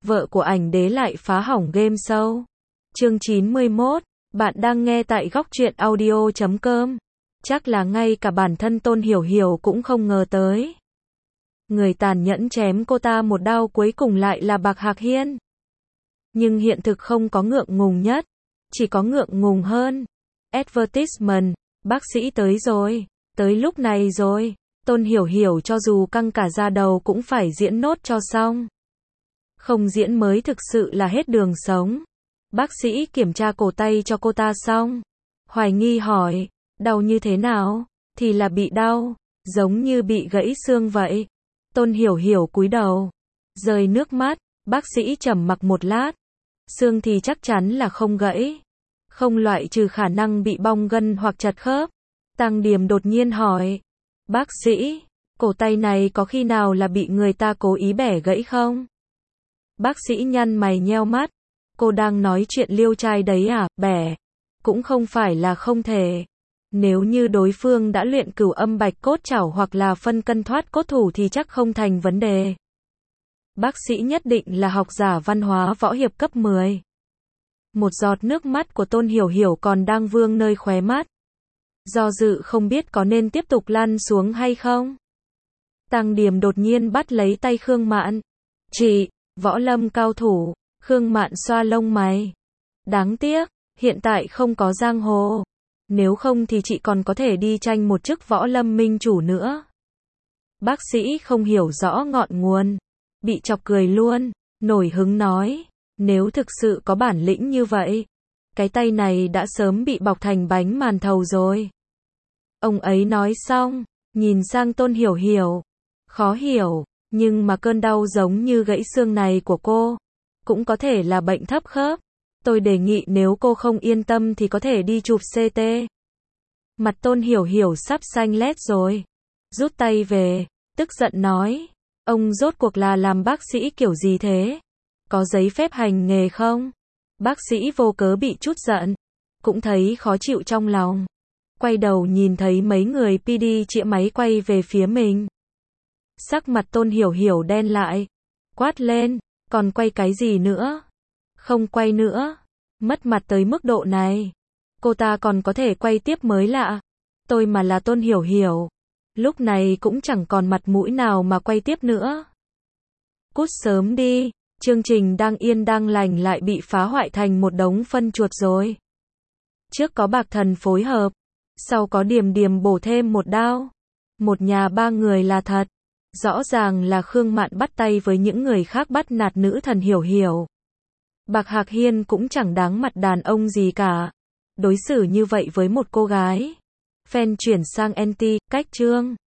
vợ của ảnh đế lại phá hỏng game show. Chương 91, bạn đang nghe tại góc truyện audio.com. Chắc là ngay cả bản thân Tôn Hiểu Hiểu cũng không ngờ tới. Người tàn nhẫn chém cô ta một đao cuối cùng lại là Bạc Hạc Hiên. Nhưng hiện thực không có ngượng ngùng nhất, chỉ có ngượng ngùng hơn. Advertisement, bác sĩ tới rồi, tới lúc này rồi. Tôn Hiểu Hiểu cho dù căng cả da đầu cũng phải diễn nốt cho xong. Không diễn mới thực sự là hết đường sống. Bác sĩ kiểm tra cổ tay cho cô ta xong. Hoài nghi hỏi, đau như thế nào? Thì là bị đau, giống như bị gãy xương vậy. Tôn Hiểu Hiểu cúi đầu, rơi nước mắt, bác sĩ trầm mặc một lát. Xương thì chắc chắn là không gãy. Không loại trừ khả năng bị bong gân hoặc chật khớp. Tăng Điềm đột nhiên hỏi, bác sĩ, cổ tay này có khi nào là bị người ta cố ý bẻ gãy không? Bác sĩ nhăn mày nheo mắt, cô đang nói chuyện liêu trai đấy à? Bẻ, cũng không phải là không thể. Nếu như đối phương đã luyện cửu âm bạch cốt trảo hoặc là phân cân thoát cốt thủ thì chắc không thành vấn đề. Bác sĩ nhất định là học giả văn hóa võ hiệp cấp 10. Một giọt nước mắt của Tôn Hiểu Hiểu còn đang vương nơi khóe mắt. Do dự không biết có nên tiếp tục lăn xuống hay không. Tăng Điềm đột nhiên bắt lấy tay Khương Mạn. Chị, võ lâm cao thủ. Khương Mạn xoa lông mày. Đáng tiếc, hiện tại không có giang hồ. Nếu không thì chị còn có thể đi tranh một chức võ lâm minh chủ nữa. Bác sĩ không hiểu rõ ngọn nguồn. Bị chọc cười luôn, nổi hứng nói. Nếu thực sự có bản lĩnh như vậy, cái tay này đã sớm bị bọc thành bánh màn thầu rồi. Ông ấy nói xong, nhìn sang Tôn Hiểu Hiểu. Khó hiểu, nhưng mà cơn đau giống như gãy xương này của cô, cũng có thể là bệnh thấp khớp. Tôi đề nghị nếu cô không yên tâm thì có thể đi chụp CT. Mặt Tôn Hiểu Hiểu sắp xanh lét rồi. Rút tay về, tức giận nói. Ông rốt cuộc là làm bác sĩ kiểu gì thế? Có giấy phép hành nghề không? Bác sĩ vô cớ bị chút giận, cũng thấy khó chịu trong lòng. Quay đầu nhìn thấy mấy người PD chĩa máy quay về phía mình. Sắc mặt Tôn Hiểu Hiểu đen lại. Quát lên, còn quay cái gì nữa? Không quay nữa. Mất mặt tới mức độ này. Cô ta còn có thể quay tiếp mới lạ. Tôi mà là Tôn Hiểu Hiểu, lúc này cũng chẳng còn mặt mũi nào mà quay tiếp nữa. Cút sớm đi, chương trình đang yên đang lành lại bị phá hoại thành một đống phân chuột rồi. Trước có Bạc Thần phối hợp, sau có Điềm Điềm bổ thêm một đao. Một nhà ba người là thật. Rõ ràng là Khương Mạn bắt tay với những người khác bắt nạt nữ thần Hiểu Hiểu. Bạc Hạc Hiên cũng chẳng đáng mặt đàn ông gì cả. Đối xử như vậy với một cô gái. Fan chuyển sang anti, cách chương.